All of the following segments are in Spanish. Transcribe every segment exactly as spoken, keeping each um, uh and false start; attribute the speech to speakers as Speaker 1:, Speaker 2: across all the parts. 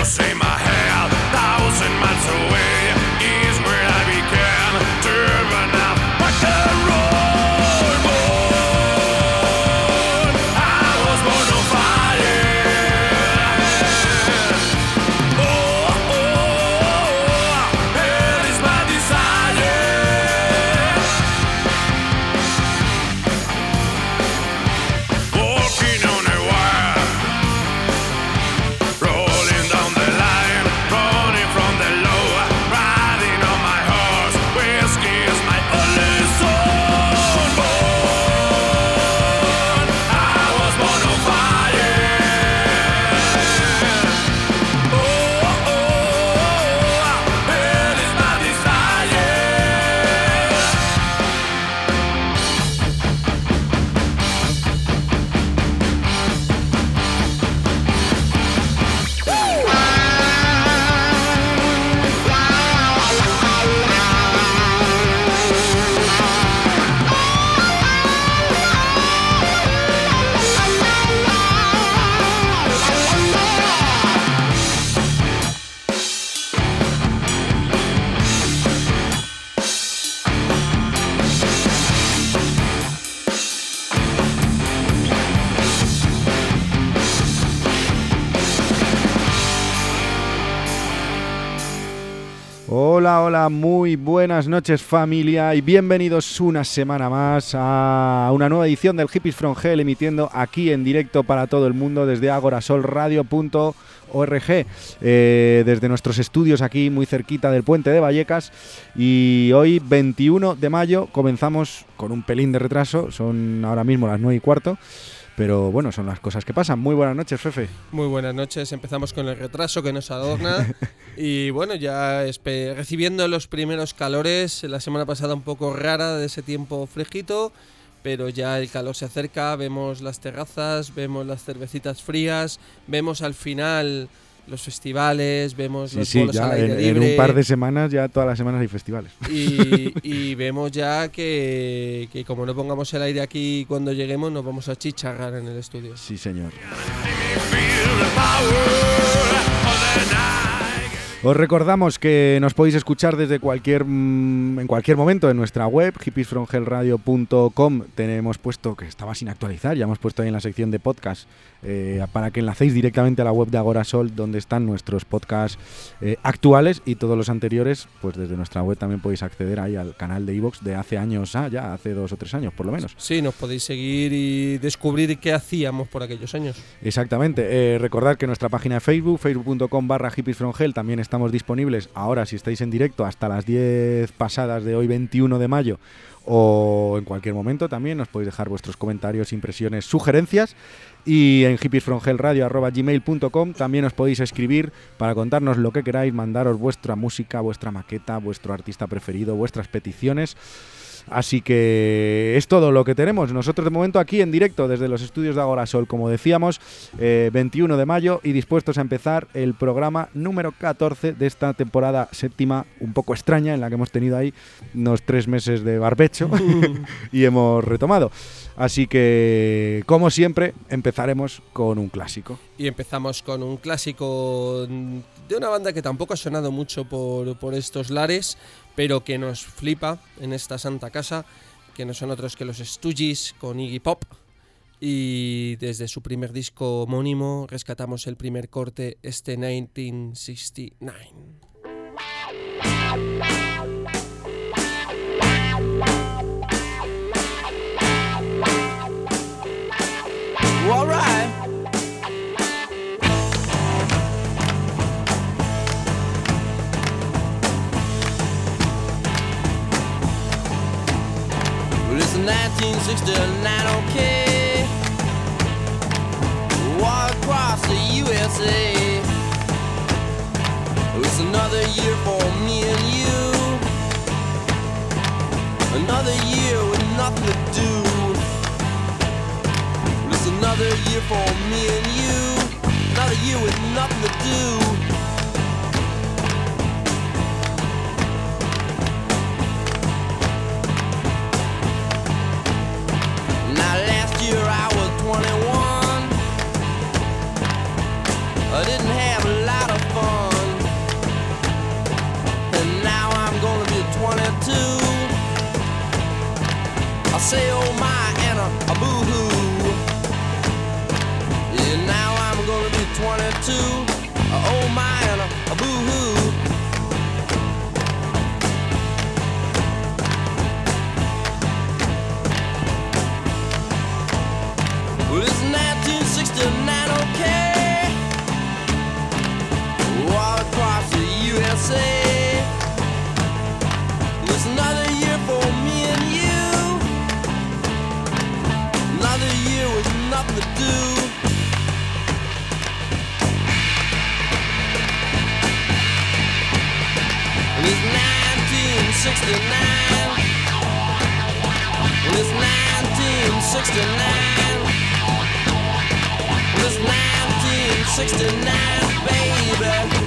Speaker 1: Hola, hola, muy buenas noches familia y bienvenidos una semana más a una nueva edición del Hippies from Hell, emitiendo aquí en directo para todo el mundo desde agorasolradio punto org, eh, desde nuestros estudios aquí muy cerquita del puente de Vallecas. Y hoy veintiuno de mayo comenzamos con un pelín de retraso, son ahora mismo las nueve y cuarto. Pero bueno, son las cosas que pasan. Muy buenas noches, Fefe.
Speaker 2: Muy buenas noches. Empezamos con el retraso que nos adorna. Y bueno, ya espe- recibiendo los primeros calores. La semana pasada un poco rara de ese tiempo fresquito, pero ya el calor se acerca. Vemos las terrazas, vemos las cervecitas frías, vemos al final los festivales, vemos
Speaker 1: sí,
Speaker 2: los
Speaker 1: sí,
Speaker 2: bolos
Speaker 1: ya
Speaker 2: al aire
Speaker 1: en,
Speaker 2: libre.
Speaker 1: en un par de semanas, ya todas las semanas hay festivales.
Speaker 2: Y, y vemos ya que, que como no pongamos el aire aquí cuando lleguemos, nos vamos a chicharrar en el estudio.
Speaker 1: Sí, señor. Os recordamos que nos podéis escuchar desde cualquier en cualquier momento en nuestra web, hippies from hell radio punto com. Tenemos puesto, que estaba sin actualizar, ya hemos puesto ahí en la sección de podcast, eh, para que enlacéis directamente a la web de Agorasol, donde están nuestros podcasts eh, actuales, y todos los anteriores, pues desde nuestra web también podéis acceder ahí al canal de iVoox de hace años, ah, ya hace dos o tres años por lo menos.
Speaker 2: Sí, nos podéis seguir y descubrir qué hacíamos por aquellos años.
Speaker 1: Exactamente. Eh, recordad que nuestra página de Facebook, facebook punto com barra hippies from hell, también estamos disponibles ahora, si estáis en directo, hasta las diez pasadas de hoy, veintiuno de mayo, o en cualquier momento también nos podéis dejar vuestros comentarios, impresiones, sugerencias. Y en hippies from hell radio arroba gmail punto com también os podéis escribir para contarnos lo que queráis, mandaros vuestra música, vuestra maqueta, vuestro artista preferido, vuestras peticiones. Así que es todo lo que tenemos nosotros de momento aquí en directo desde los estudios de Agorasol, como decíamos, eh, veintiuno de mayo, y dispuestos a empezar el programa número catorce de esta temporada séptima un poco extraña, en la que hemos tenido ahí unos tres meses de barbecho y hemos retomado. Así que, como siempre, empezaremos con un clásico.
Speaker 2: Y empezamos con un clásico de una banda que tampoco ha sonado mucho por, por estos lares, pero que nos flipa en esta santa casa, que no son otros que los Stooges con Iggy Pop. Y desde su primer disco homónimo rescatamos el primer corte, este nineteen sixty-nine.
Speaker 3: All right. Well, it's nineteen sixty-nine, okay. Walk across the U S A. It's another year for me and you. Another year with nothing to do. Another year for me and you. Another year with nothing to do. Now last year I was twenty-one. I didn't have a lot of fun. say oh my and a, a boo-hoo. Yeah, now I'm gonna be twenty-two. Uh, oh my and a, a boo-hoo. Well, it's nineteen sixty-nine, okay, all across the U S A. It's another year for me and you, another year with nothing to do. And it's nineteen sixty-nine, and it's nineteen sixty-nine, and it's nineteen sixty-nine, baby.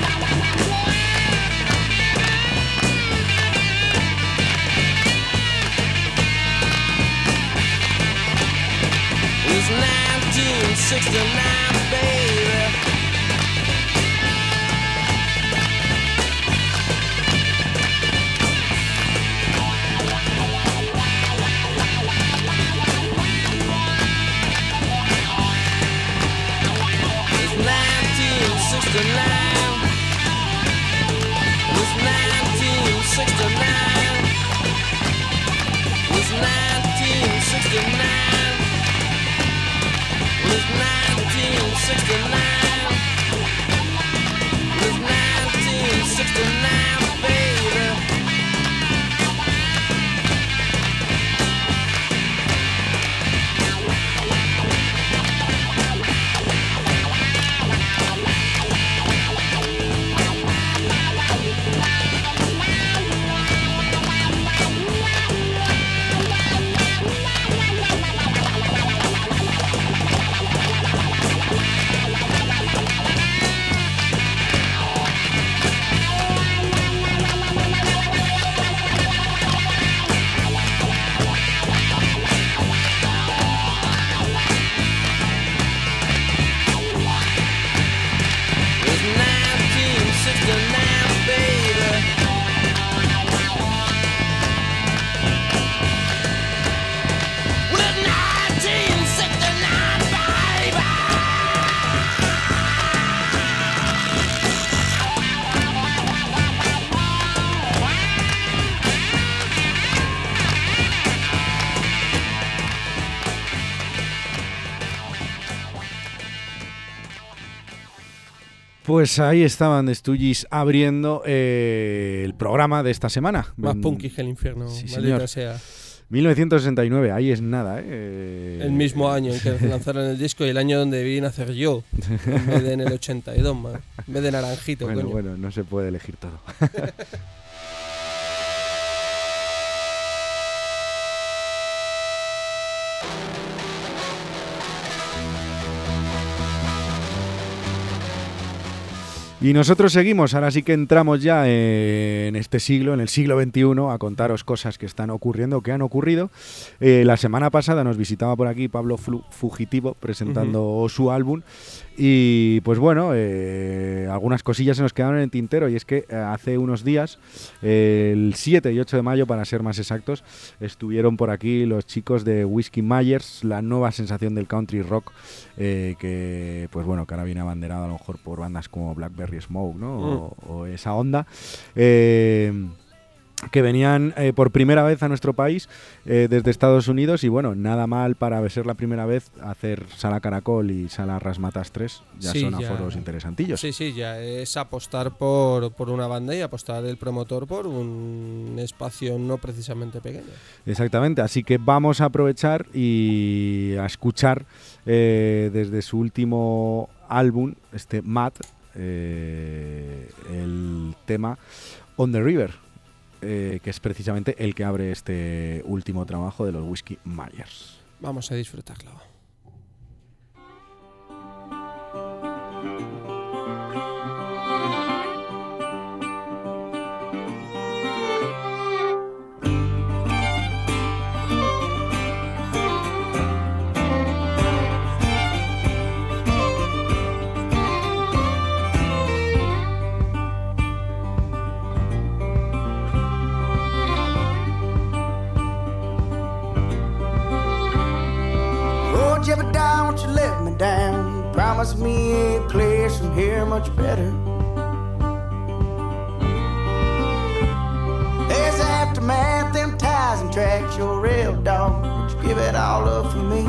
Speaker 3: It's nineteen sixty-nine, baby. It's nineteen sixty-nine. It's nineteen sixty-nine. It's nineteen sixty-nine. It's nineteen sixty-nine. It's nineteen sixty-nine, baby.
Speaker 1: Pues ahí estaban The Stooges abriendo eh, el programa de esta semana.
Speaker 2: Más punky que el infierno,
Speaker 1: sí,
Speaker 2: maldita
Speaker 1: señor.
Speaker 2: sea.
Speaker 1: mil novecientos sesenta y nueve, ahí es nada, ¿eh?
Speaker 2: El mismo año en que lanzaron el disco y el año donde vi nacer yo, en vez de en el ochenta y dos, man. En vez de Naranjito,
Speaker 1: Bueno,
Speaker 2: coño.
Speaker 1: bueno, no se puede elegir todo. Y nosotros seguimos, ahora sí que entramos ya en este siglo, en el siglo veintiuno, a contaros cosas que están ocurriendo, que han ocurrido. Eh, la semana pasada nos visitaba por aquí Pablo Flu- Fugitivo presentando uh-huh. su álbum. Y pues bueno, eh, algunas cosillas se nos quedaron en el tintero, y es que eh, hace unos días, eh, el siete y ocho de mayo para ser más exactos, estuvieron por aquí los chicos de Whiskey Myers, la nueva sensación del country rock, eh, que pues bueno, que ahora viene abanderado a lo mejor por bandas como Blackberry Smoke, ¿no? Mm. O, o esa onda. Eh, que venían eh, por primera vez a nuestro país eh, desde Estados Unidos, y bueno, nada mal para ser la primera vez hacer Sala Caracol y Sala Rasmatas tres, ya
Speaker 2: sí,
Speaker 1: son
Speaker 2: ya.
Speaker 1: aforos interesantillos.
Speaker 2: Sí, sí, ya es apostar por, por una banda y apostar el promotor por un espacio no precisamente pequeño.
Speaker 1: Exactamente, así que vamos a aprovechar y a escuchar eh, desde su último álbum, este Matt, eh, el tema On the River. Eh, que es precisamente el que abre este último trabajo de los Whiskey Myers.
Speaker 2: Vamos a disfrutarlo.
Speaker 4: down. Promise me a place from here much better. There's aftermath, them ties and tracks, your real dog. Would you give it all up for me?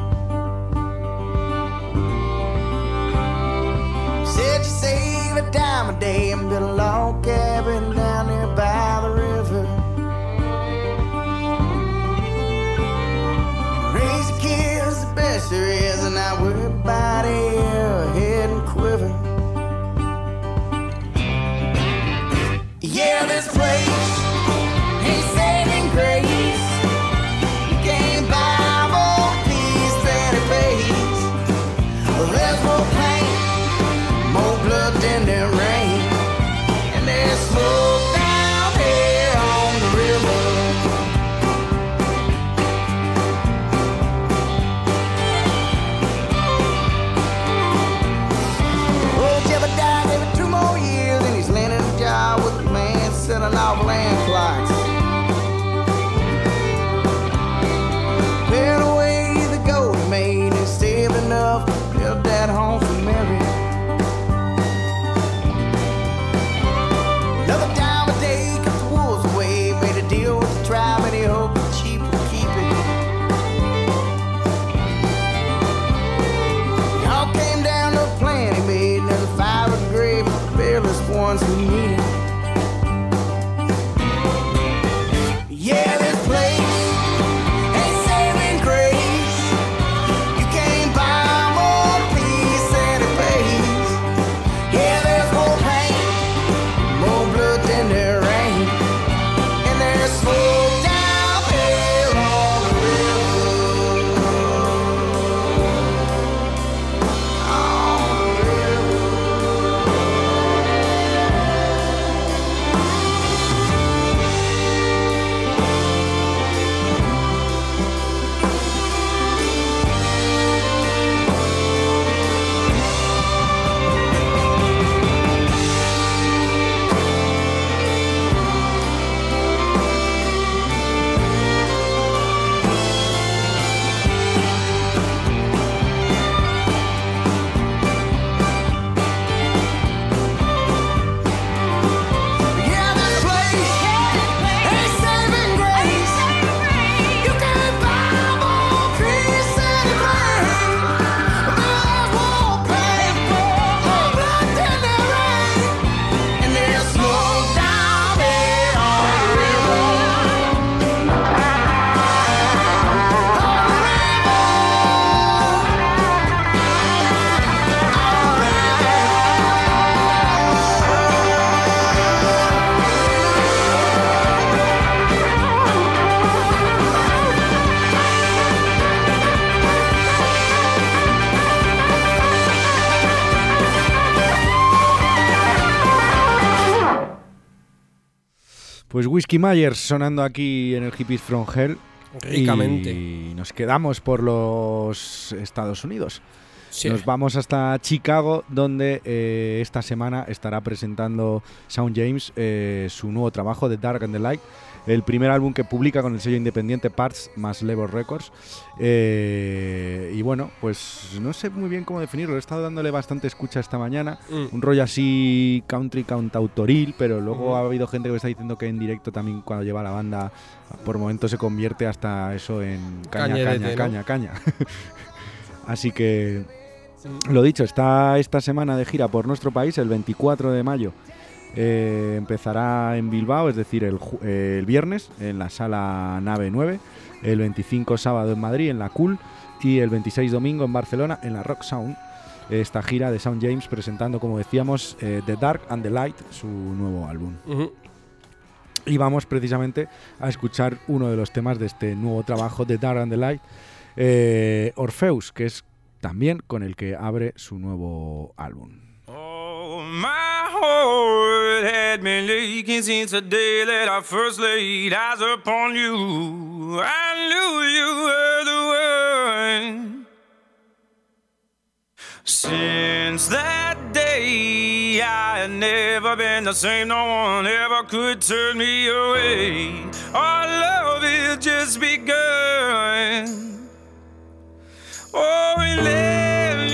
Speaker 4: Said you save a dime a day and build a log cabin down there by the river. Raise the kids the best there is, and not worry about it, head and quiver. Yeah, this place ain't saving grace. You can't buy more peace than it pays. Well, there's more pain, more blood than there rain, and there's smoke down here on the river. Oh, Jebediah gave it two more years, and he's landing a job with a man selling off land plots. Paid away the gold he made and saved enough to build that home for Mary. Another dime a day cut the wolves away, made a deal with the tribe and he hoped the chief would keep it. It all came down to a plan he made, and there's a fire with grave for the fearless ones who need it. Yeah, this place ain't saving grace. You can't buy more peace than it pays. Yeah, there's more pain, more blood than there rain, and there's smoke down here on the river. On the river. Yeah, this place ain't saving grace. You can't buy more peace than it pays. There's more pain, more blood than there rain, and there's smoke down there on the river. On the river.
Speaker 1: Pues Whiskey Myers sonando aquí en el Hippies from Hell.
Speaker 2: Ricamente.
Speaker 1: Y nos quedamos por los Estados Unidos.
Speaker 2: Sí.
Speaker 1: Nos vamos hasta Chicago, donde eh, esta semana estará presentando Shawn James eh, su nuevo trabajo, The Dark and the Light, el primer álbum que publica con el sello independiente Parts más Labor Records. Eh, y bueno, pues no sé muy bien cómo definirlo. He estado dándole bastante escucha esta mañana.
Speaker 2: Mm.
Speaker 1: Un rollo así country cantautoril, pero luego
Speaker 2: Ujú.
Speaker 1: ha habido gente que me está diciendo que en directo también cuando lleva la banda por momentos se convierte hasta eso en caña,
Speaker 2: Cañerete,
Speaker 1: caña,
Speaker 2: ¿no?
Speaker 1: caña, caña. Así que lo dicho, está esta semana de gira por nuestro país. El veinticuatro de mayo eh, empezará en Bilbao, es decir, el, ju- eh, el viernes en la sala Nave nueve, el veinticinco sábado en Madrid en la Cool y el veintiséis domingo en Barcelona en la Rock Sound. Esta gira de Shawn James presentando, como decíamos, eh, The Dark and the Light, su nuevo álbum.
Speaker 2: Ujú.
Speaker 1: Y vamos precisamente a escuchar uno de los temas de este nuevo trabajo, The Dark and the Light, eh, Orpheus, que es también con el que abre su nuevo álbum.
Speaker 5: Oh, my heart had been leaking since the day that I first laid eyes upon you. I knew you were the one. Since that day, I had never been the same. No one ever could turn me away. Our love had just begun. Oh, we left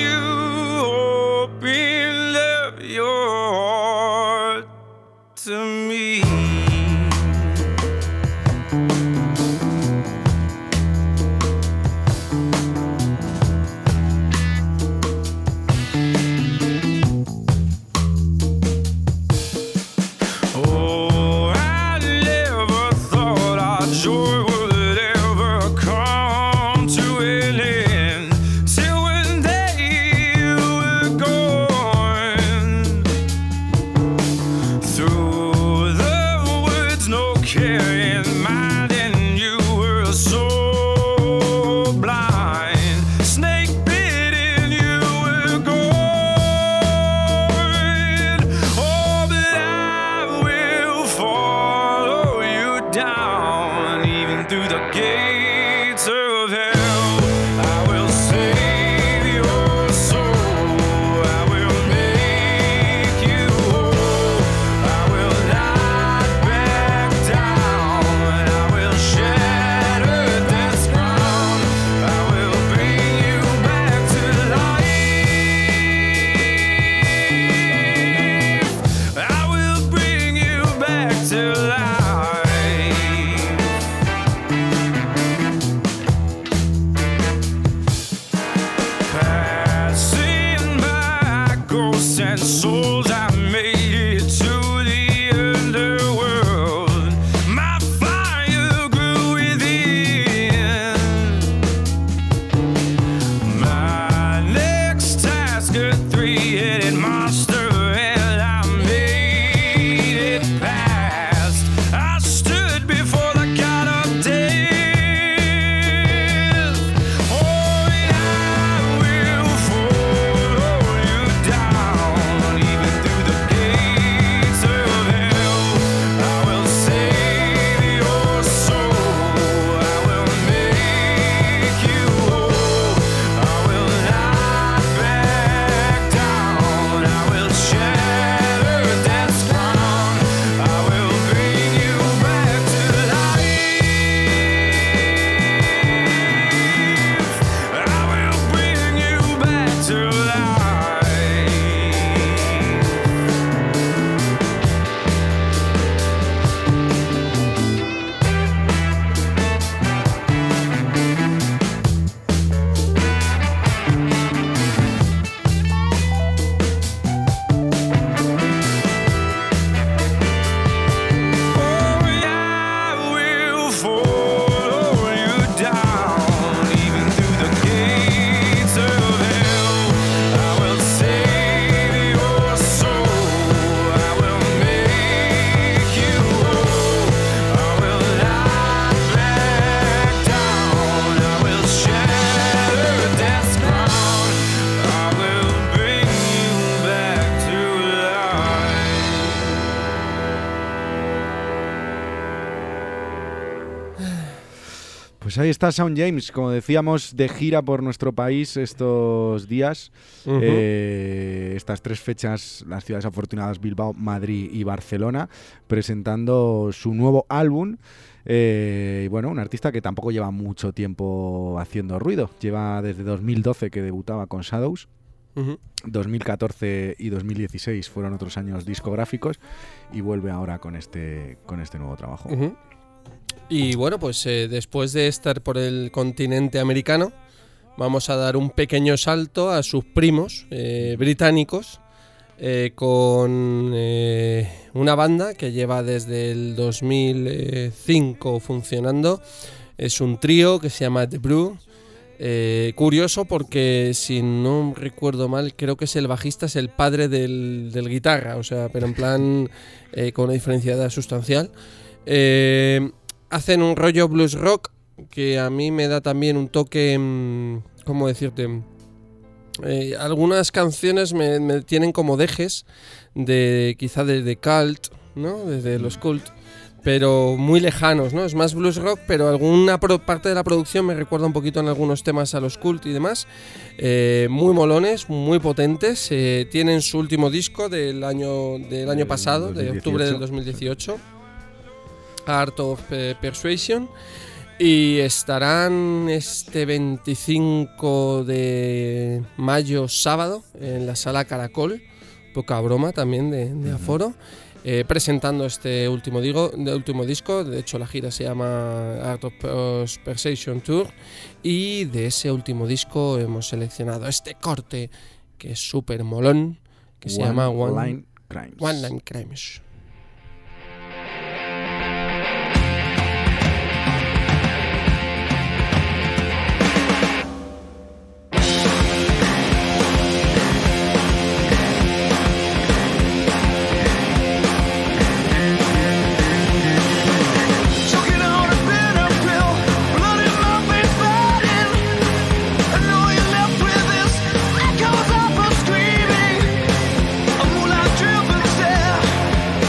Speaker 1: Pues ahí está Sound James, como decíamos, de gira por nuestro país estos días.
Speaker 2: Ujú.
Speaker 1: Eh, estas tres fechas, las ciudades afortunadas Bilbao, Madrid y Barcelona, presentando su nuevo álbum. Eh, y bueno, un artista que tampoco lleva mucho tiempo haciendo ruido. Lleva desde dos mil doce que debutaba con Shadows.
Speaker 2: Ujú.
Speaker 1: dos mil catorce y dos mil dieciséis fueron otros años discográficos y vuelve ahora con este, con este nuevo trabajo.
Speaker 2: Ujú. Y bueno, pues eh, después de estar por el continente americano, vamos a dar un pequeño salto a sus primos eh, británicos, eh, con eh, una banda que lleva desde el dos mil cinco funcionando. Es un trío que se llama The Brew. Eh, curioso porque, si no recuerdo mal, creo que es el bajista, es el padre del, del guitarra, o sea, pero en plan eh, con una diferencia de edad sustancial. Eh, hacen un rollo blues rock que a mí me da también un toque, mmm, ¿cómo decirte? Eh, algunas canciones me, me tienen como dejes de quizá de, de cult, ¿no? Desde los cult, pero muy lejanos, ¿no? Es más blues rock, pero alguna pro- parte de la producción me recuerda un poquito en algunos temas a los cult y demás. Eh, muy molones, muy potentes. Eh, tienen su último disco del año del año
Speaker 1: Del
Speaker 2: pasado,
Speaker 1: dos mil
Speaker 2: de octubre
Speaker 1: dieciocho.
Speaker 2: del dos mil dieciocho. Art of eh, Persuasion. Y estarán este veinticinco de mayo, sábado, en la sala Caracol. Poca broma también de, de aforo. Eh, presentando este último, digo, de último disco. De hecho, la gira se llama Art of Persuasion Tour. Y de ese último disco hemos seleccionado este corte que es súper molón, que se llama One
Speaker 1: Line Crimes.
Speaker 2: One Line Crimes.
Speaker 4: Choking on a bitter pill, blood in my veins burning. I know you're left with this echoes of her screaming. A moonlight driven stare.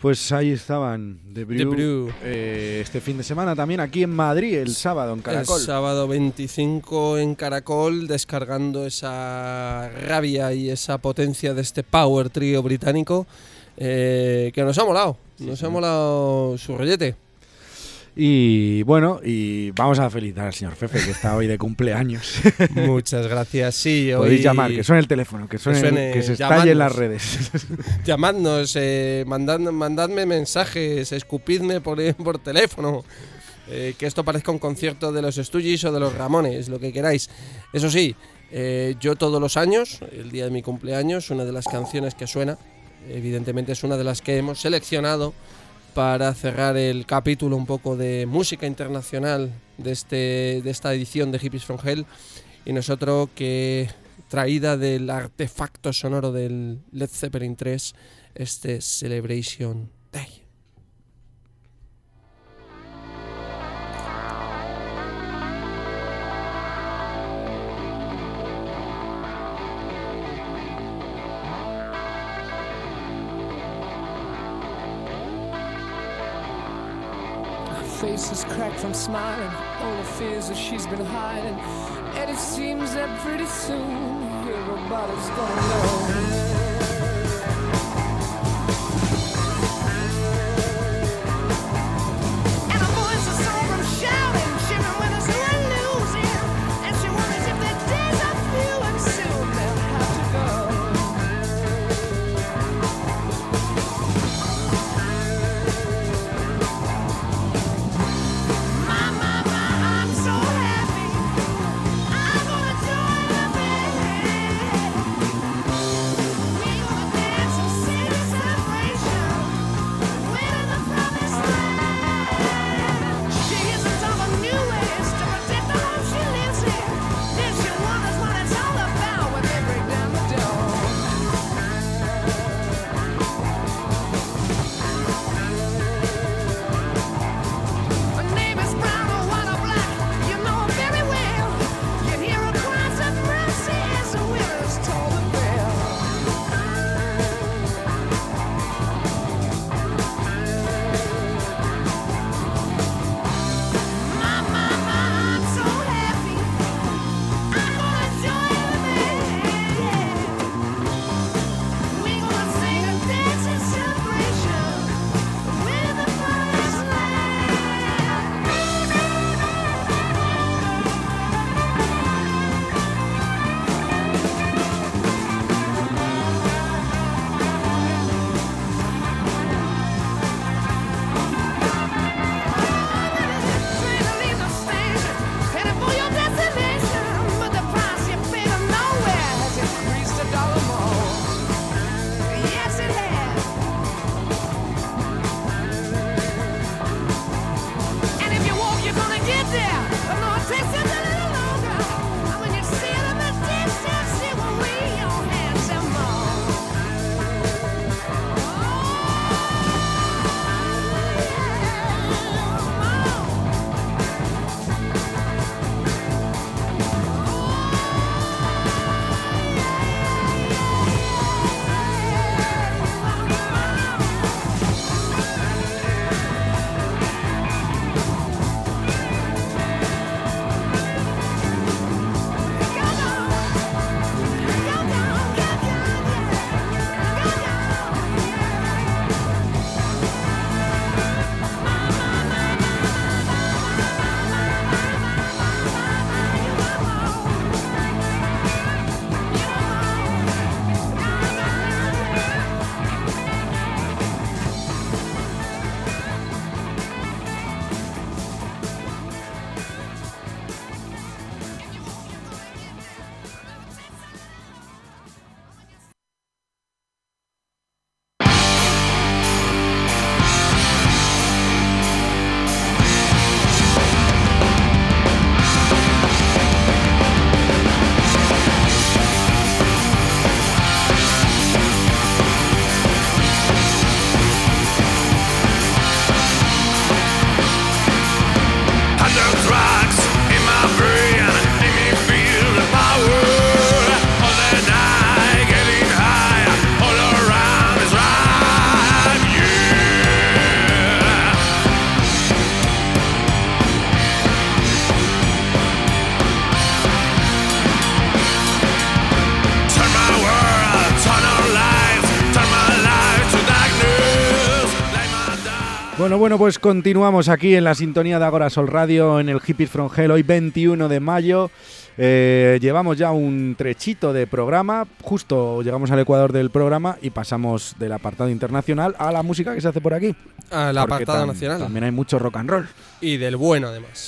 Speaker 1: Pues ahí estaban The Brew,
Speaker 2: The Brew.
Speaker 1: eh, este fin de semana también aquí en Madrid, el sábado en Caracol.
Speaker 2: El sábado veinticinco en Caracol, descargando esa rabia y esa potencia de este power trio británico, eh, que nos ha molado,
Speaker 1: Sí,
Speaker 2: nos
Speaker 1: sí.
Speaker 2: ha molado su rollete.
Speaker 1: Y bueno, y vamos a felicitar al señor Fefe, que está hoy de cumpleaños.
Speaker 2: Muchas gracias, sí. Hoy
Speaker 1: Podéis llamar, que suene el teléfono, que, suene,
Speaker 2: suene,
Speaker 1: que se estalle en las
Speaker 2: llamadnos.
Speaker 1: redes.
Speaker 2: Llamadnos, eh, mandad, mandadme mensajes, escupidme por, por teléfono. Eh, que esto parezca un concierto de los Stooges o de los Ramones, lo que queráis. Eso sí, eh, yo todos los años, el día de mi cumpleaños, una de las canciones que suena, evidentemente es una de las que hemos seleccionado para cerrar el capítulo un poco de música internacional de, este, de esta edición de Hippies from Hell, y nosotros que, traída del artefacto sonoro del Led Zeppelin tres, este Celebration Day.
Speaker 6: Face is cracked from smiling, all the fears that she's been hiding, and it seems that pretty soon everybody's gonna know.
Speaker 4: And her voice is so from shouting, shivering when there's no losing. And she wonders if their days are few and soon they'll have to go. My, my, my, I'm so happy. I'm gonna join the band.
Speaker 1: Bueno, bueno, pues continuamos aquí en la sintonía de Agora Sol Radio en el Hippies from Hell, hoy veintiuno de mayo. Eh, llevamos ya un trechito de programa, justo llegamos al ecuador del programa y pasamos del apartado internacional a la música que se hace por aquí.
Speaker 2: Al
Speaker 1: Porque
Speaker 2: apartado
Speaker 1: tam-
Speaker 2: nacional.
Speaker 1: También hay mucho rock and roll.
Speaker 2: Y del bueno, además.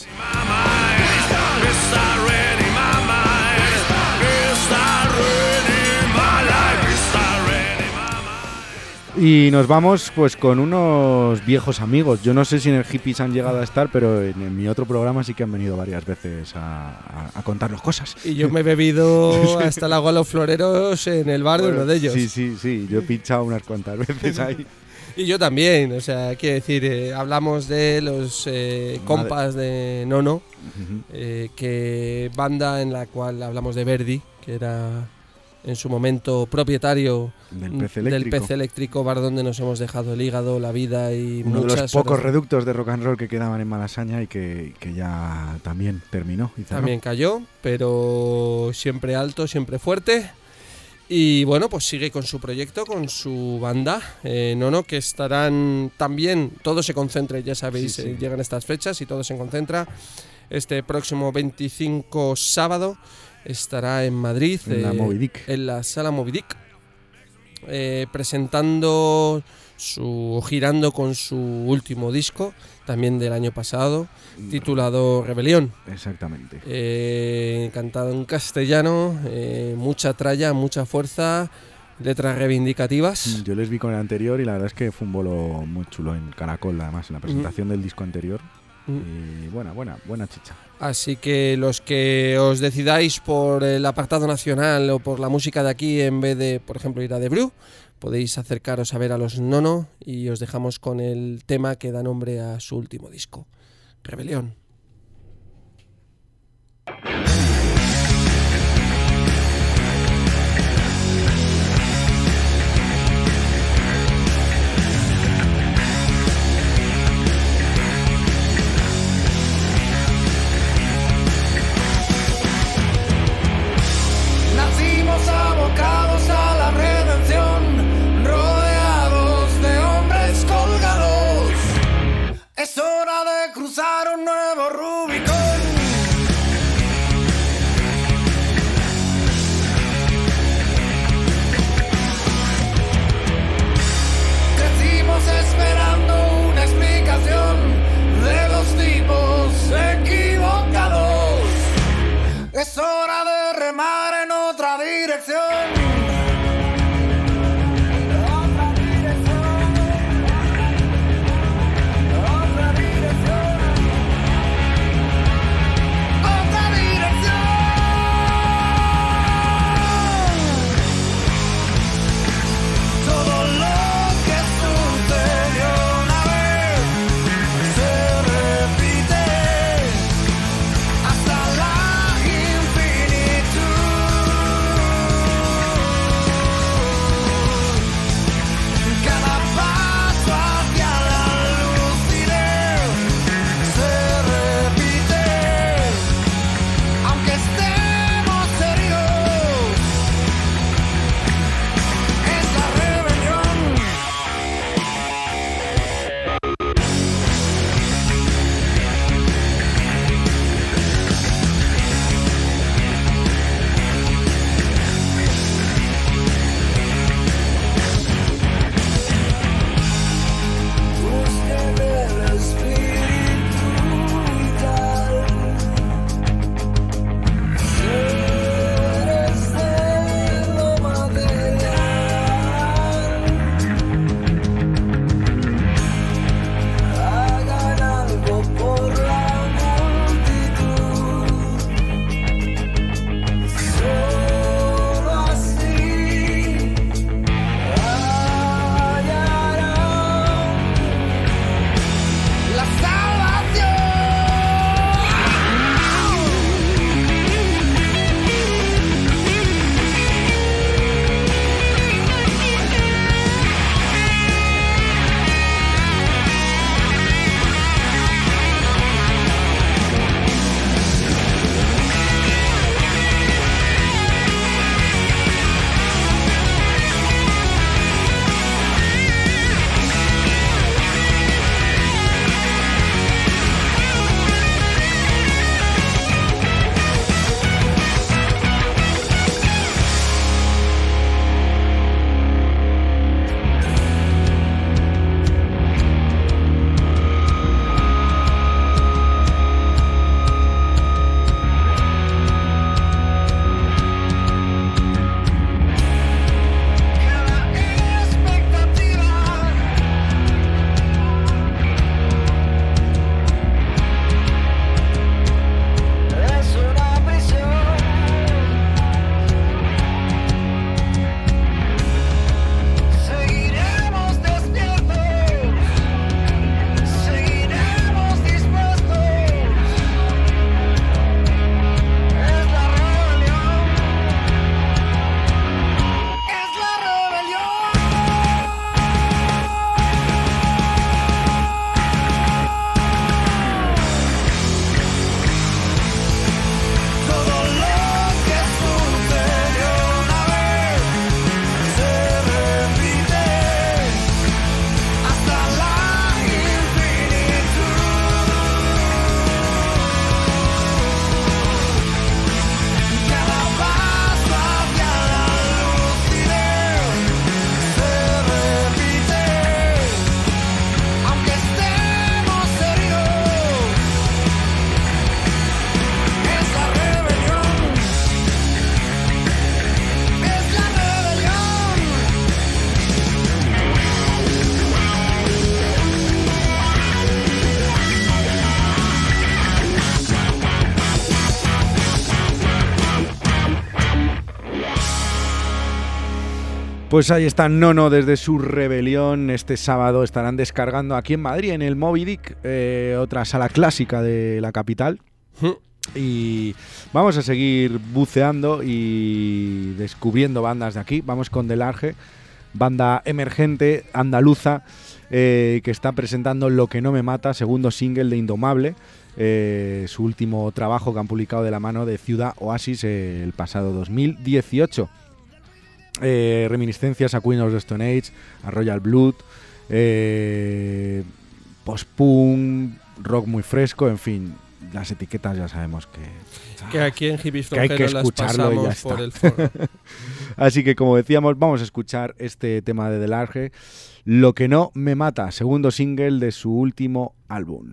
Speaker 1: Y nos vamos pues con unos viejos amigos. Yo no sé si en el Hippies han llegado a estar, pero en, en mi otro programa sí que han venido varias veces a, a, a contarnos cosas.
Speaker 2: Y yo me he bebido hasta el agua a los floreros en el bar de
Speaker 1: Bueno,
Speaker 2: uno de ellos.
Speaker 1: Sí, sí, sí. Yo he pinchado unas cuantas veces ahí.
Speaker 2: Y yo también, o sea, quiero decir, eh, hablamos de los eh, compas de Nono,
Speaker 1: Ujú.
Speaker 2: eh, que banda en la cual hablamos de Verdi, que era en su momento propietario
Speaker 1: Del pez
Speaker 2: del
Speaker 1: eléctrico.
Speaker 2: pez eléctrico, bar donde nos hemos dejado el hígado, la vida y
Speaker 1: Uno de
Speaker 2: muchas
Speaker 1: los pocos
Speaker 2: horas.
Speaker 1: reductos de rock and roll que quedaban en Malasaña y que, que ya también terminó. Y cerró.
Speaker 2: También cayó, pero siempre alto, siempre fuerte. Y bueno, pues sigue con su proyecto, con su banda, eh, Nono, que estarán también, todo se concentra, ya sabéis,
Speaker 1: Sí, sí.
Speaker 2: eh, llegan estas fechas y todo se concentra. Este próximo veinticinco sábado estará en Madrid,
Speaker 1: En la
Speaker 2: eh,
Speaker 1: Moby Dick.
Speaker 2: en la sala Moby Dick, eh, presentando su, girando con su último disco, también del año pasado, titulado Rebelión.
Speaker 1: Exactamente.
Speaker 2: Eh, cantado en castellano, eh, mucha tralla, mucha fuerza, letras reivindicativas.
Speaker 1: Yo les vi con el anterior y la verdad es que fue un bolo muy chulo en Caracol, además, en la presentación del disco anterior.
Speaker 2: Mm.
Speaker 1: Y buena, buena, buena chicha.
Speaker 2: Así que los que os decidáis por el apartado nacional o por la música de aquí en vez de, por ejemplo, ir a The Brew, podéis acercaros a ver a los Nono y os dejamos con el tema que da nombre a su último disco, Rebelión.
Speaker 4: Nacimos abocados a la redención, rodeados de hombres colgados. Es hora de cruzar un nuevo
Speaker 1: Pues ahí está Nono desde su rebelión. Este sábado estarán descargando aquí en Madrid, en el Moby Dick, eh, otra sala clásica de la capital. Y vamos a seguir buceando y descubriendo bandas de aquí. Vamos con Del Arge, banda emergente andaluza, eh, que está presentando Lo que no me mata, segundo single de Indomable, eh, su último trabajo que han publicado de la mano de Ciudad Oasis eh, el pasado dos mil dieciocho. Eh, reminiscencias a Queen of the Stone Age, a Royal Blood, eh, post-punk, rock muy fresco, en fin, las etiquetas ya sabemos que,
Speaker 2: Que aquí en Hippies
Speaker 1: que hay que
Speaker 2: Fronjero las
Speaker 1: escucharlo y ya
Speaker 2: pasamos por
Speaker 1: está.
Speaker 2: el foro.
Speaker 1: Así que, como decíamos, vamos a escuchar este tema de Del Arge, Lo que no me mata, segundo single de su último álbum.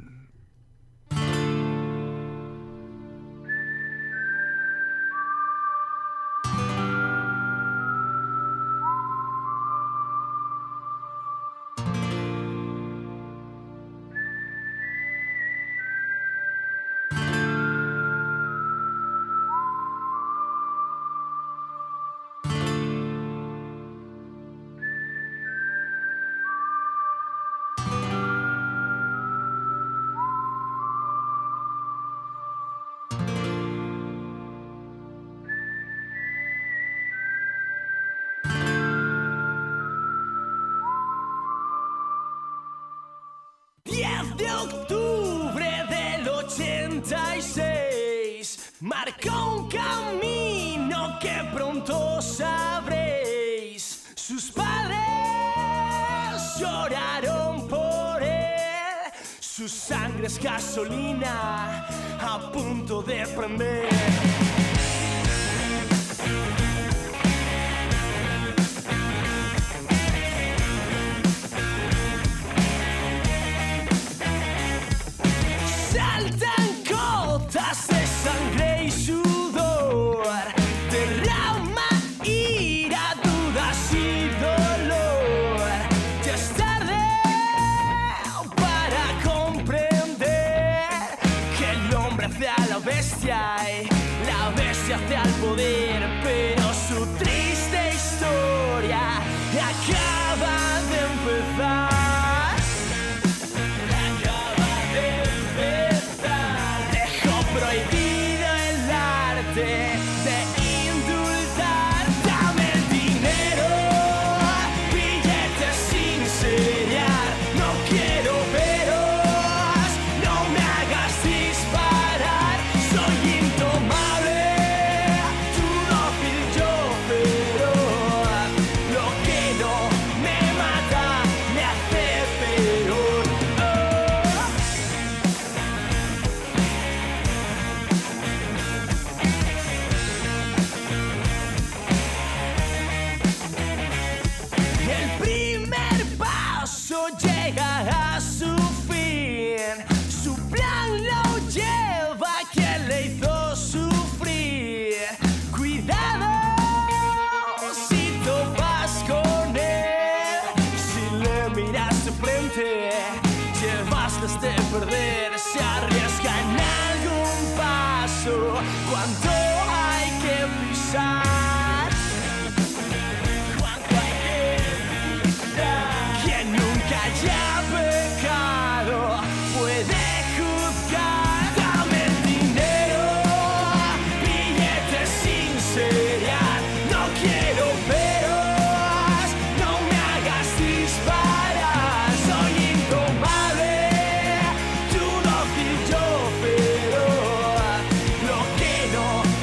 Speaker 3: diez de octubre del ochenta y seis marcó un camino que pronto sabréis. Sus padres lloraron por él, su sangre es gasolina a punto de prender. Saltan gotas de sangre y sudor, derrama ira, dudas y dolor. Ya es tarde para comprender que el hombre hace a la bestia y la bestia hace al poder, pero su triste historia acaba de empezar. Prohibido el arte de indultar. Dame el dinero, billetes sin sellar. No quiero veros, no me hagas disparar. Soy intomable, tú dócil, yo feroz. Lo que no me mata me hace peor. Oh. El primer paso llega a su fin. Su plan lo lleva a quien le hizo sufrir. Cuidado si topas con él. Si le miras de frente, llevas las de perder. Se arriesga en algún paso cuando hay que pisar. Quien nunca haya pecado puede juzgar. Dame el dinero, billetes sin sellar. No quiero veros, no me hagas disparar. Soy indomable, tú dócil, yo feroz. Lo que no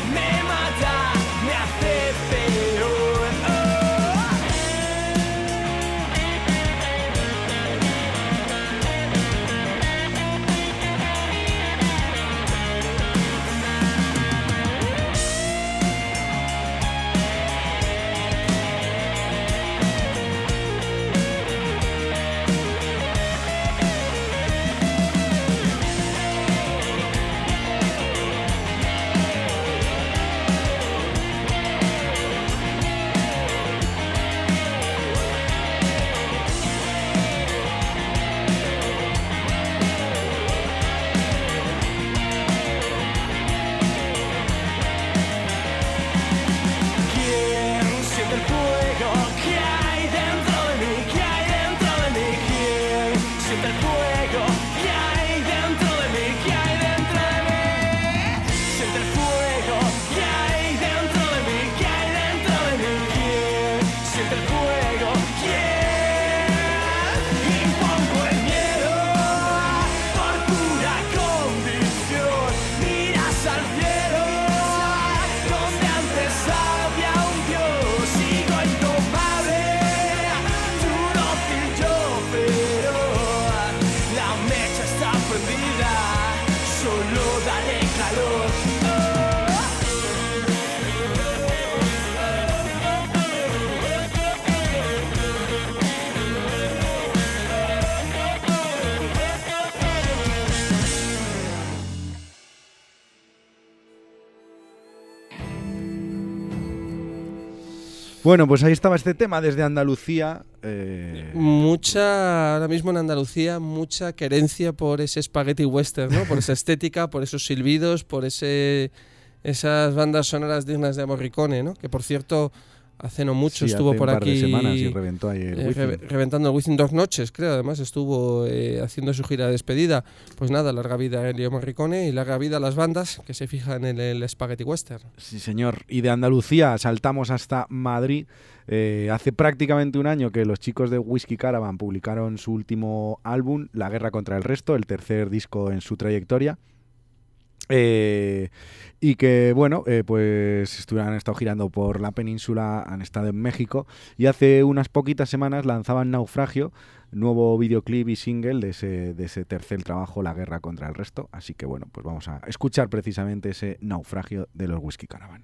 Speaker 1: Bueno, pues ahí estaba este tema desde Andalucía. Eh...
Speaker 2: Mucha, ahora mismo en Andalucía, mucha querencia por ese spaghetti western, ¿no? Por esa estética, por esos silbidos, por ese esas bandas sonoras dignas de Morricone, ¿no? Que por cierto, hace no mucho
Speaker 1: sí,
Speaker 2: estuvo
Speaker 1: hace
Speaker 2: por
Speaker 1: un par
Speaker 2: aquí
Speaker 1: de semanas y reventó ahí el
Speaker 2: eh,
Speaker 1: Wizzing.
Speaker 2: re- reventando el Wizzing dos noches, creo. Además estuvo eh, haciendo su gira de despedida. Pues nada, larga vida a Ennio Morricone y larga vida a las bandas que se fijan en el spaghetti western.
Speaker 1: Sí, señor. Y de Andalucía saltamos hasta Madrid. Eh, hace prácticamente un año que los chicos de Whiskey Caravan publicaron su último álbum, La Guerra contra el Resto, el tercer disco en su trayectoria. Eh, y que, bueno, eh, pues estuvieron, han estado girando por la península, han estado en México y hace unas poquitas semanas lanzaban Naufragio, nuevo videoclip y single de ese, de ese tercer trabajo, La Guerra contra el Resto. Así que, bueno, pues vamos a escuchar precisamente ese Naufragio de los Whiskey Caravan.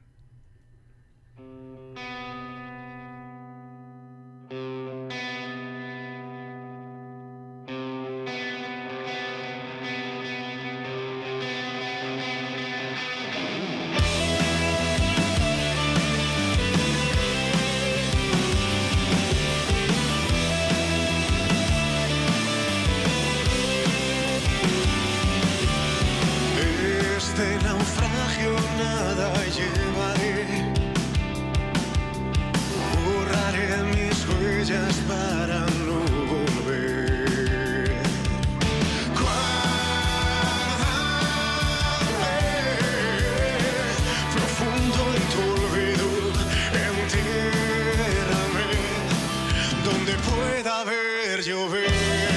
Speaker 7: Este naufragio nada llevaré, borraré mis huellas para no volver. Guárdame profundo en tu olvido, entiérrame donde pueda ver llover.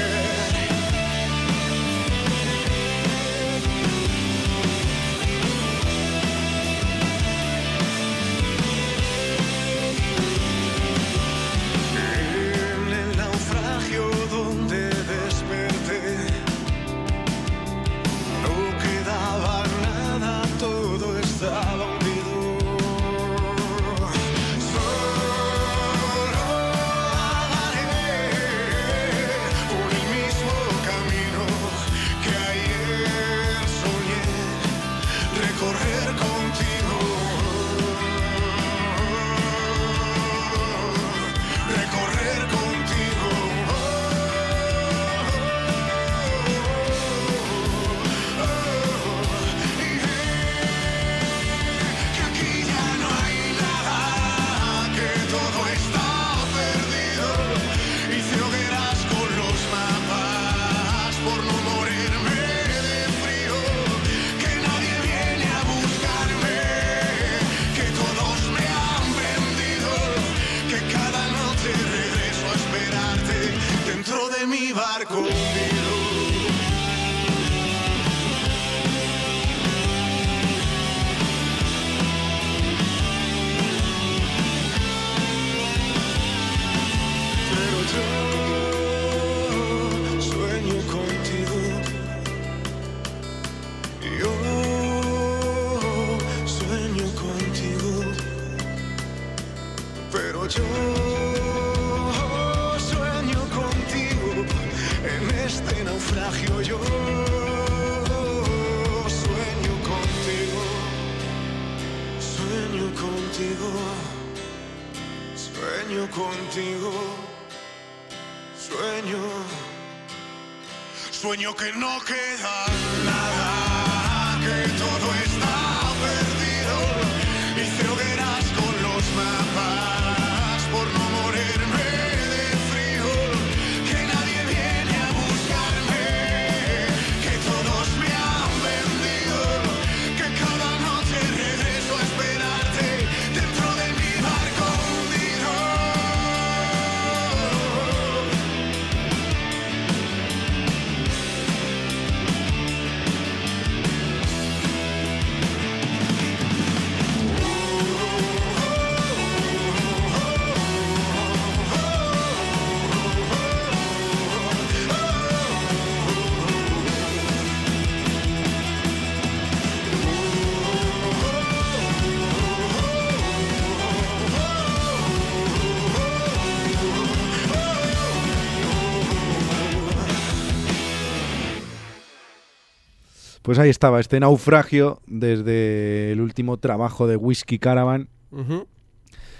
Speaker 7: Sueño que no queda nada, que todo está perdido y te hogueras con los mapas por no morirme de frío, que nadie viene a buscarme, que todos me han vendido, que cada noche regreso a esperarte dentro de mi barco hundido.
Speaker 1: Pues ahí estaba este Naufragio desde el último trabajo de Whiskey Caravan.
Speaker 2: Uh-huh.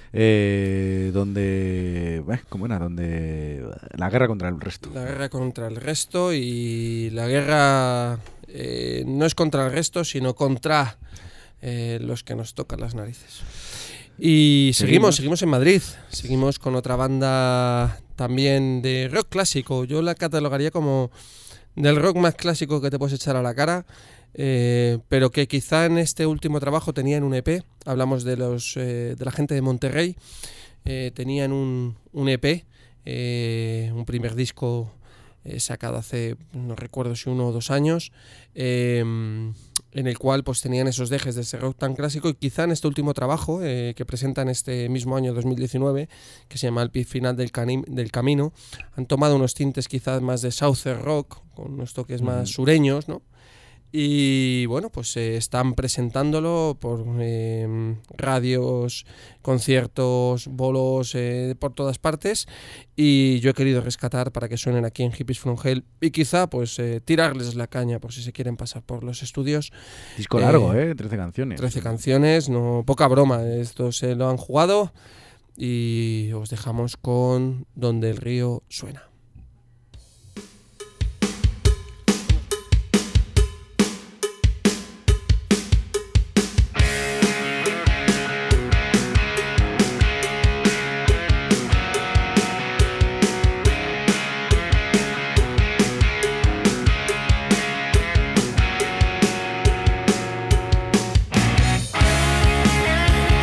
Speaker 1: eh, donde, eh, ¿cómo era? Donde la guerra contra el resto.
Speaker 2: La guerra contra el resto, y la guerra eh, no es contra el resto, sino contra eh, los que nos tocan las narices. Y seguimos,
Speaker 1: Seguimos.
Speaker 2: seguimos en Madrid, seguimos con otra banda también de rock clásico. Yo la catalogaría como del rock más clásico que te puedes echar a la cara, eh, pero que quizá en este último trabajo tenían un E P. Hablamos de los eh, de la gente de Monterrey. Eh, tenían un, un E P, eh, un primer disco eh, sacado hace, no recuerdo si uno o dos años, eh, en el cual pues tenían esos dejes de ese rock tan clásico, y quizá en este último trabajo eh, que presentan este mismo año dos mil diecinueve, que se llama El Pie Final del, Cani- del Camino, han tomado unos tintes quizás más de Southern Rock, con unos toques más sureños, ¿no? Y bueno, pues eh, están presentándolo por eh, radios, conciertos, bolos, eh, por todas partes, y yo he querido rescatar para que suenen aquí en Hippies from Hell, y quizá pues eh, tirarles la caña por si se quieren pasar por los estudios.
Speaker 1: Disco largo, ¿eh? trece canciones.
Speaker 2: trece canciones, no poca broma, esto se lo han jugado, y os dejamos con Donde el río suena.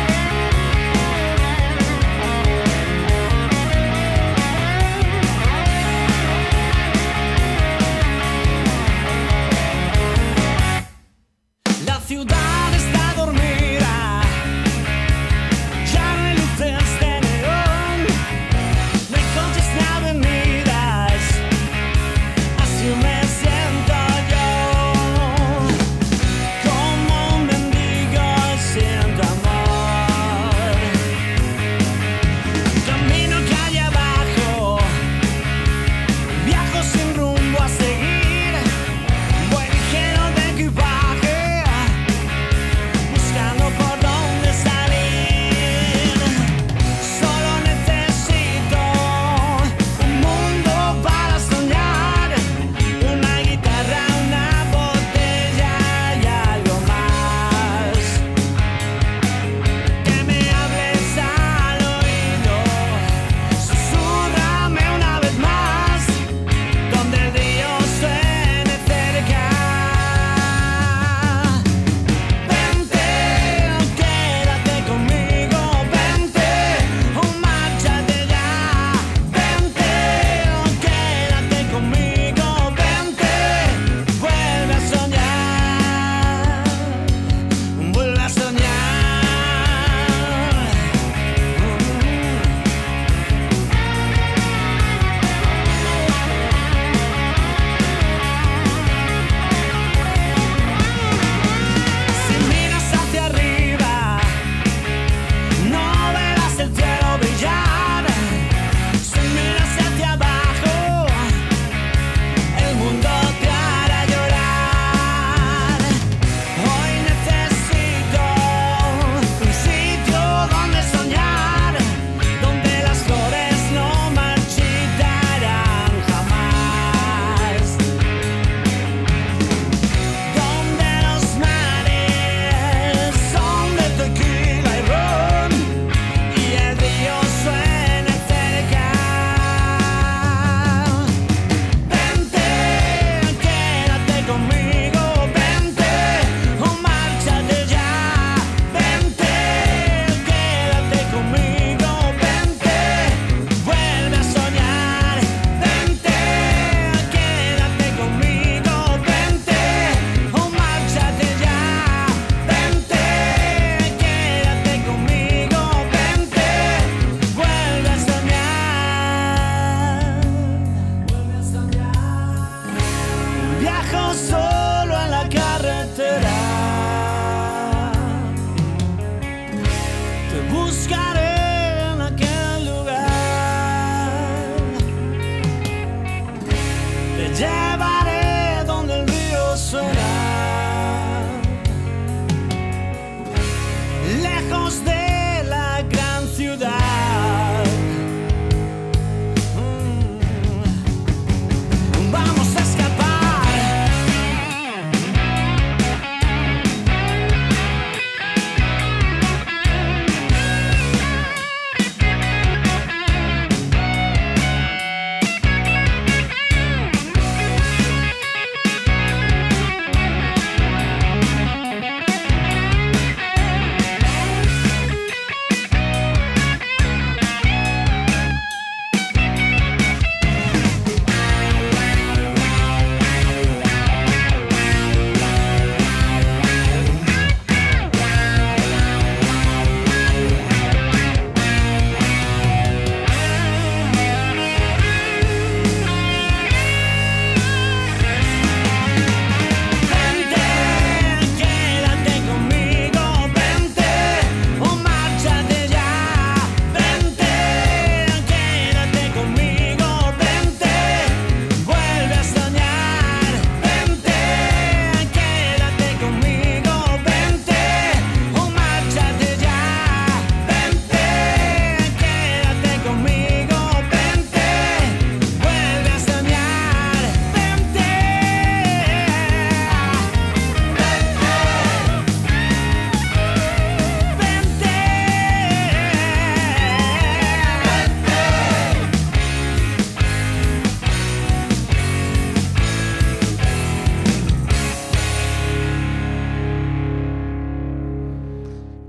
Speaker 4: Thank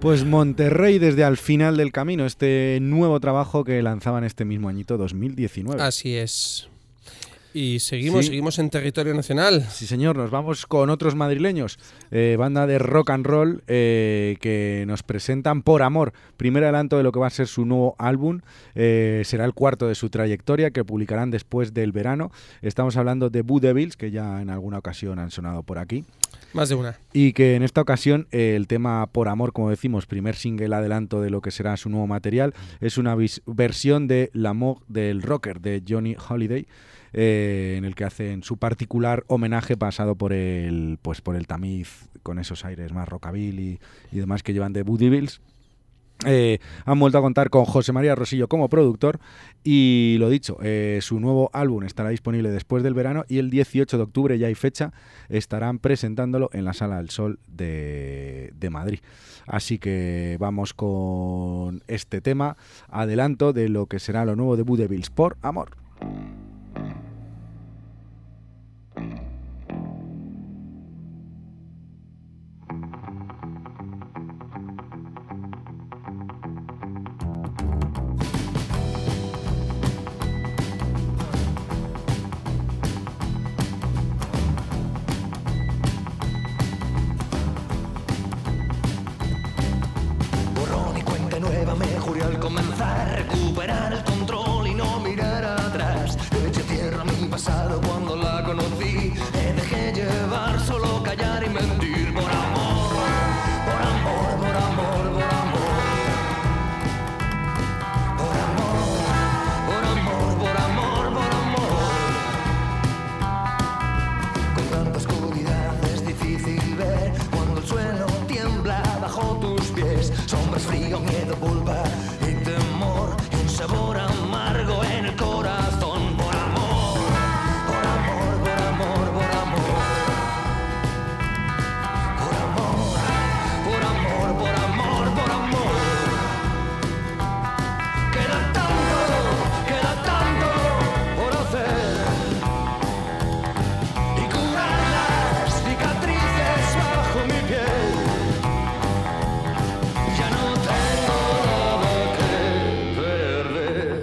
Speaker 1: Pues Monterrey desde al final del camino, este nuevo trabajo que lanzaban este mismo añito dos mil diecinueve.
Speaker 2: Así es. Y seguimos,
Speaker 1: Sí.
Speaker 2: seguimos en territorio nacional.
Speaker 1: Sí, señor, nos vamos con otros madrileños, eh, banda de rock and roll eh, que nos presentan Por Amor, primer adelanto de lo que va a ser su nuevo álbum, eh, será el cuarto de su trayectoria que publicarán después del verano. Estamos hablando de Blue Devils, que ya en alguna ocasión han sonado por aquí.
Speaker 2: Más de una.
Speaker 1: Y que en esta ocasión eh, el tema Por Amor, como decimos, primer single adelanto de lo que será su nuevo material, es una vis- versión de L'amour del rocker de Johnny Holiday, eh, en el que hacen su particular homenaje pasado por el pues por el tamiz con esos aires más rockabilly y demás que llevan de Blue Devils. Eh, han vuelto a contar con José María Rosillo como productor y lo dicho, eh, su nuevo álbum estará disponible después del verano y el dieciocho de octubre, ya hay fecha, estarán presentándolo en la Sala del Sol de, de Madrid. Así que vamos con este tema, adelanto de lo que será lo nuevo de Blue Devils, Por Amor.
Speaker 8: Borrón y cuenta nueva, me juré al comenzar recuperar el control y no mirar atrás. Eché tierra a mi pasado cuando la conocí. Me dejé llevar, solo callar y mentir. Por amor, por amor, por amor, por amor. Por amor, por amor, por amor, por amor. Con tanta oscuridad es difícil ver cuando el suelo tiembla bajo tus pies. Sombras, frío, miedo, culpa y temor y un sabor amargo en el corazón. Por amor, por amor, por amor, por amor. Por amor, por amor, por amor, por amor. Queda tanto, queda tanto por hacer y curar las cicatrices bajo mi piel. Ya no tengo nada que perder.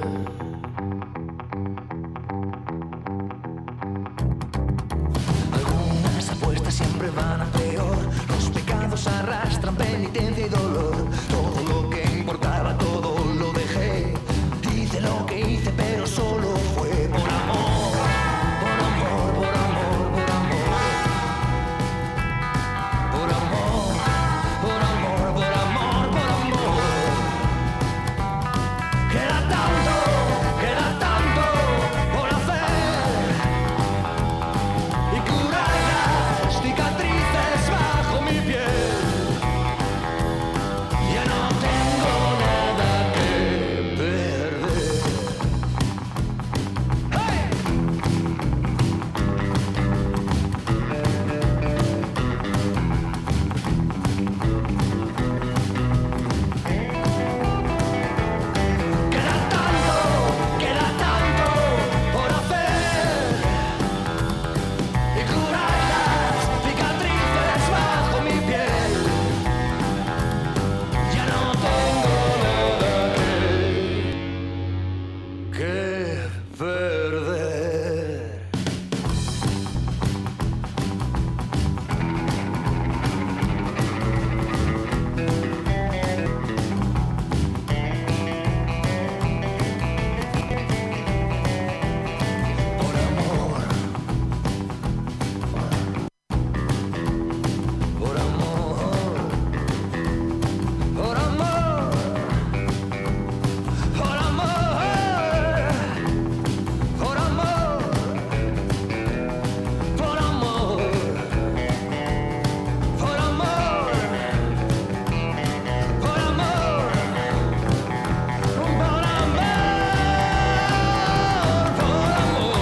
Speaker 8: Algunas apuestas siempre van a peor. Los pecados arrastran penitencia y dolor. Todo lo que importaba, todo lo dejé. Hice lo que hice, pero solo fue por amor. Por amor, por amor, por amor. Por amor, por amor, por amor, por amor. Queda tanto, queda tanto por hacer y curar las cicatrices bajo mi piel. Ya no tengo nada que perder. ¡Hey! Queda tanto, queda tanto por hacer y curar las cicatrices bajo mi piel. Ya no tengo nada que, que perder. Por amor, por amor, por amor, por amor, por amor, por amor, por amor, por amor, por amor, por amor.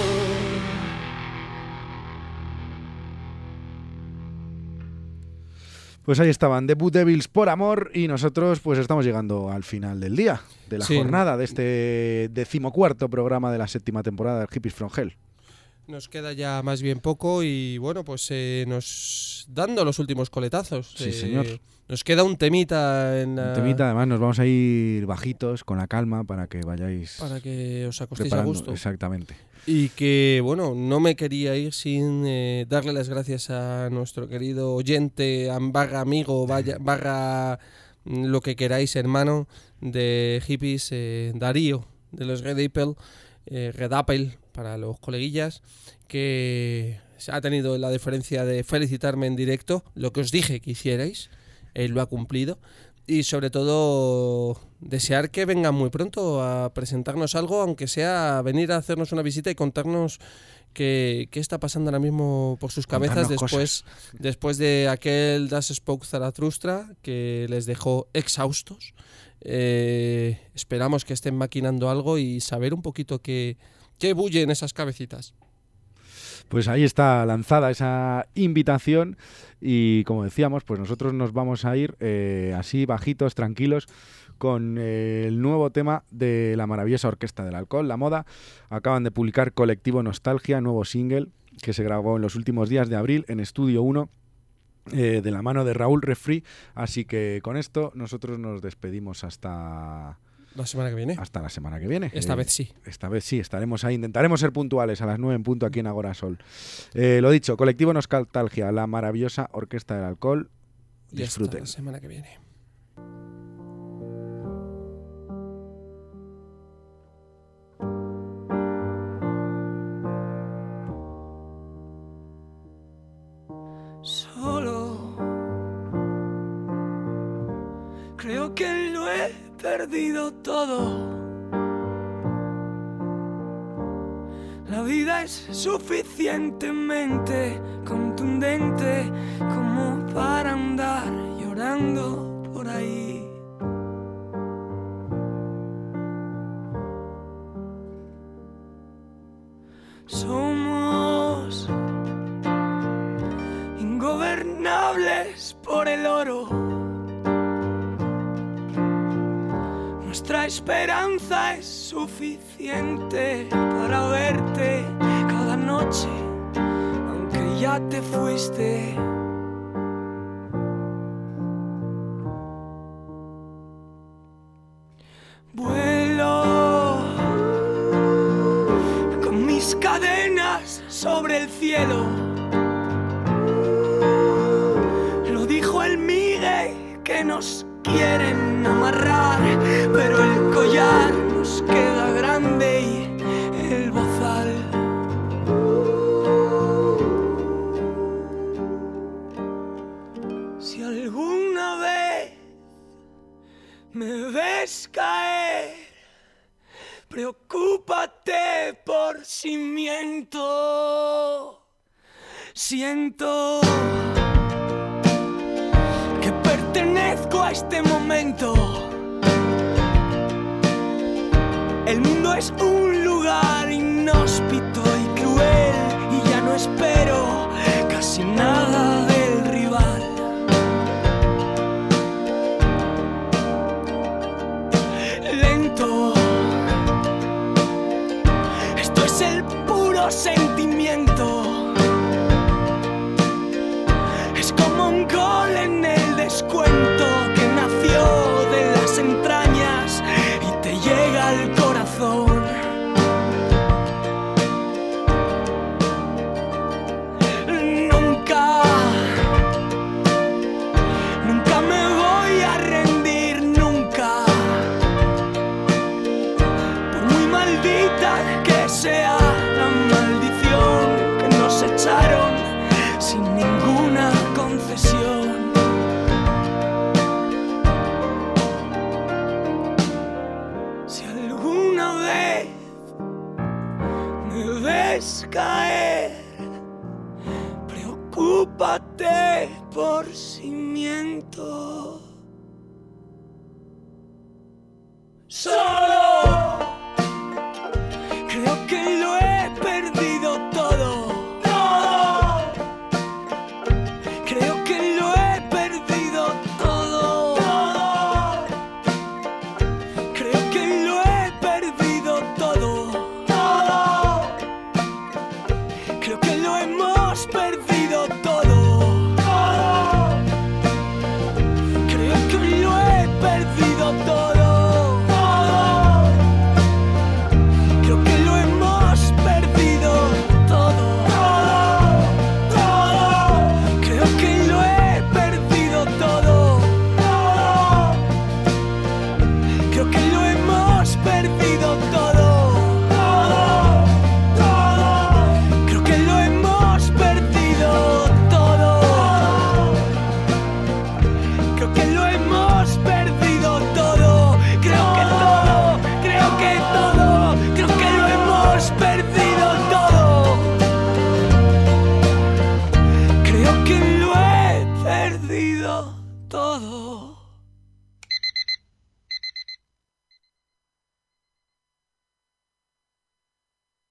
Speaker 1: Pues ahí estaban, The Blue Devils, Por Amor, y nosotros pues estamos llegando al final del día, de la
Speaker 2: Sí.
Speaker 1: jornada, de este decimocuarto programa de la séptima temporada de Hippies from Hell.
Speaker 2: Nos queda ya más bien poco y bueno, pues eh, nos dando los últimos coletazos.
Speaker 1: Sí,
Speaker 2: eh,
Speaker 1: señor.
Speaker 2: Nos queda un temita en la...
Speaker 1: Un temita, además nos vamos a ir bajitos, con la calma, para que vayáis
Speaker 2: para que os acostéis
Speaker 1: preparando.
Speaker 2: a gusto.
Speaker 1: Exactamente.
Speaker 2: Y que, bueno, no me quería ir sin eh, darle las gracias a nuestro querido oyente, a- barra amigo, vaya- barra mm, lo que queráis, hermano, de hippies, eh, Darío, de los Red Apple, eh, Red Apple, para los coleguillas, que ha tenido la deferencia de felicitarme en directo, lo que os dije que hicierais, él lo ha cumplido. Y sobre todo desear que vengan muy pronto a presentarnos algo, aunque sea venir a hacernos una visita y contarnos qué, qué está pasando ahora mismo por sus cabezas
Speaker 1: Contarnos
Speaker 2: después, después de aquel Das Spoke Zarathustra que les dejó exhaustos. Eh, esperamos que estén maquinando algo y saber un poquito qué, qué bulle en esas cabecitas.
Speaker 1: Pues ahí está lanzada esa invitación y como decíamos, pues nosotros nos vamos a ir eh, así bajitos, tranquilos, con eh, el nuevo tema de la maravillosa Orquesta del Alcohol, La Moda. Acaban de publicar Colectivo Nostalgia, nuevo single que se grabó en los últimos días de abril en Estudio uno, eh, de la mano de Raúl Refri. Así que con esto nosotros nos despedimos hasta...
Speaker 2: La semana que viene.
Speaker 1: Hasta la semana que viene.
Speaker 2: Esta
Speaker 1: Eh,
Speaker 2: vez sí.
Speaker 1: Esta vez sí, estaremos ahí. Intentaremos ser puntuales a las nueve en punto aquí en Agora Sol. Eh, lo dicho, Colectivo Nostalgia, la maravillosa Orquesta del Alcohol.
Speaker 2: Y hasta
Speaker 1: Disfruten.
Speaker 2: la semana que viene.
Speaker 3: Solo creo que lo he perdido todo. La vida es suficientemente contundente como para andar llorando por ahí. Somos ingobernables por el oro. Nuestra esperanza es suficiente para verte cada noche, aunque ya te fuiste. Vuelo con mis cadenas sobre el cielo. Lo dijo el Migue que nos quieren amarrar, pero el collar nos queda grande y el bozal. Si alguna vez me ves caer, preocúpate por si miento. Siento que pertenezco a este momento. El mundo es un lugar inhóspito y cruel, y ya no espero casi nada del rival. Lento, esto es el puro sentimiento. Es como un gol en el descuento que nació de las entrañas y te llega al corazón. Nunca, nunca me voy a rendir, nunca. Por muy maldita que sea la maldición que nos echaron sin ninguna concesión. Si alguna vez me ves caer, preocúpate por si miento. Solo